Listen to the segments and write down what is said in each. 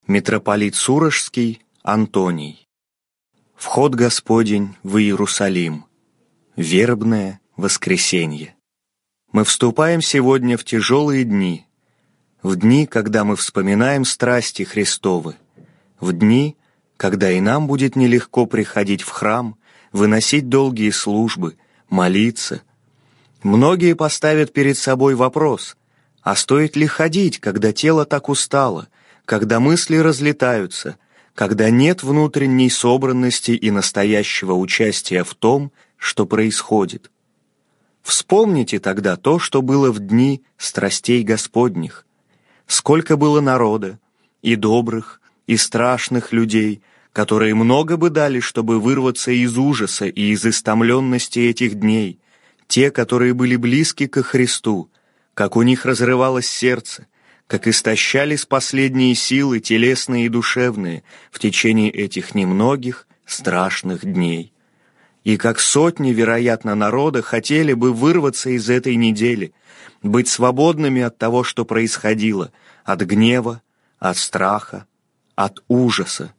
Митрополит Сурожский Антоний. Вход Господень в Иерусалим. Вербное воскресенье. Мы вступаем сегодня в тяжелые дни, в дни, когда мы вспоминаем страсти Христовы, в дни, когда и нам будет нелегко приходить в храм, выносить долгие службы, молиться. Многие поставят перед собой вопрос, а стоит ли ходить, когда тело так устало, когда мысли разлетаются, когда нет внутренней собранности и настоящего участия в том, что происходит. Вспомните тогда то, что было в дни страстей Господних. Сколько было народа, и добрых, и страшных людей, которые много бы дали, чтобы вырваться из ужаса и из истомленности этих дней, те, которые были близки ко Христу, как у них разрывалось сердце, как истощались последние силы, телесные и душевные, в течение этих немногих страшных дней. И как сотни, вероятно, народа хотели бы вырваться из этой недели, быть свободными от того, что происходило, от гнева, от страха, от ужаса.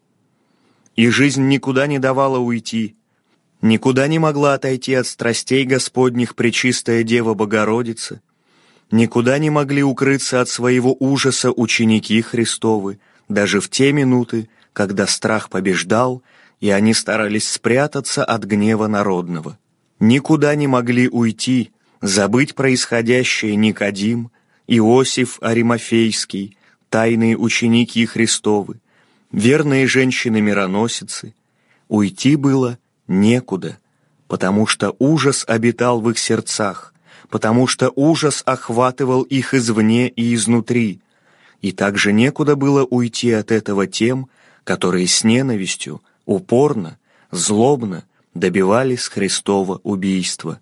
И жизнь никуда не давала уйти, никуда не могла отойти от страстей Господних Пречистая Дева Богородица, никуда не могли укрыться от своего ужаса ученики Христовы, даже в те минуты, когда страх побеждал, и они старались спрятаться от гнева народного. Никуда не могли уйти, забыть происходящее Никодим, Иосиф Аримафейский, тайные ученики Христовы, верные женщины-мироносицы. Уйти было некуда, потому что ужас обитал в их сердцах, потому что ужас охватывал их извне и изнутри, и также некуда было уйти от этого тем, которые с ненавистью, упорно, злобно добивались Христова убийства.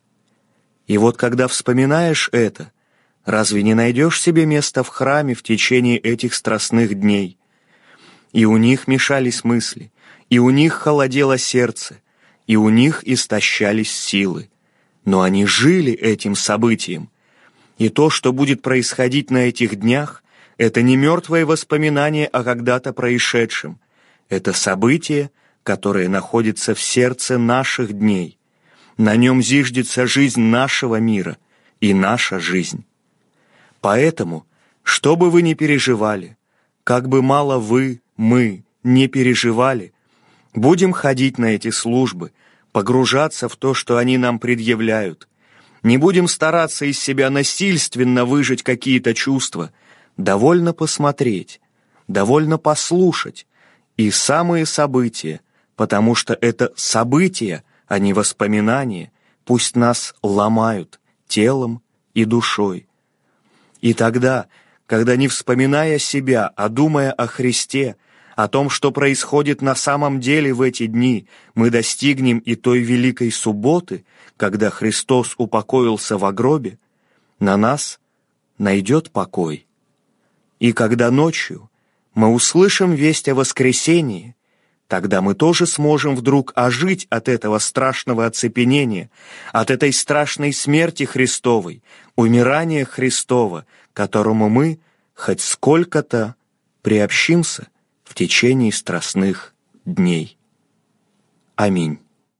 И вот когда вспоминаешь это, разве не найдешь себе места в храме в течение этих страстных дней? И у них мешались мысли, и у них холодело сердце, и у них истощались силы. Но они жили этим событием. И то, что будет происходить на этих днях, это не мертвое воспоминание о когда-то происшедшем. Это событие, которое находится в сердце наших дней. На нем зиждется жизнь нашего мира и наша жизнь. Поэтому, что бы вы ни переживали, как бы мало вы, мы не переживали, будем ходить на эти службы, погружаться в то, что они нам предъявляют. Не будем стараться из себя насильственно выжать какие-то чувства. Довольно посмотреть, довольно послушать. И самые события, потому что это события, а не воспоминания, пусть нас ломают телом и душой. И тогда, когда не вспоминая себя, а думая о Христе, о том, что происходит на самом деле в эти дни, мы достигнем и той великой субботы, когда Христос упокоился во гробе, на нас найдет покой. И когда ночью мы услышим весть о воскресении, тогда мы тоже сможем вдруг ожить от этого страшного оцепенения, от этой страшной смерти Христовой, умирания Христова, которому мы хоть сколько-то приобщимся в течение страстных дней. Аминь.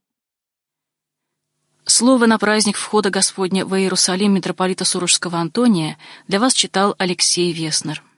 Слово на праздник входа Господня в Иерусалим митрополита Сурожского Антония для вас читал Алексей Веснер.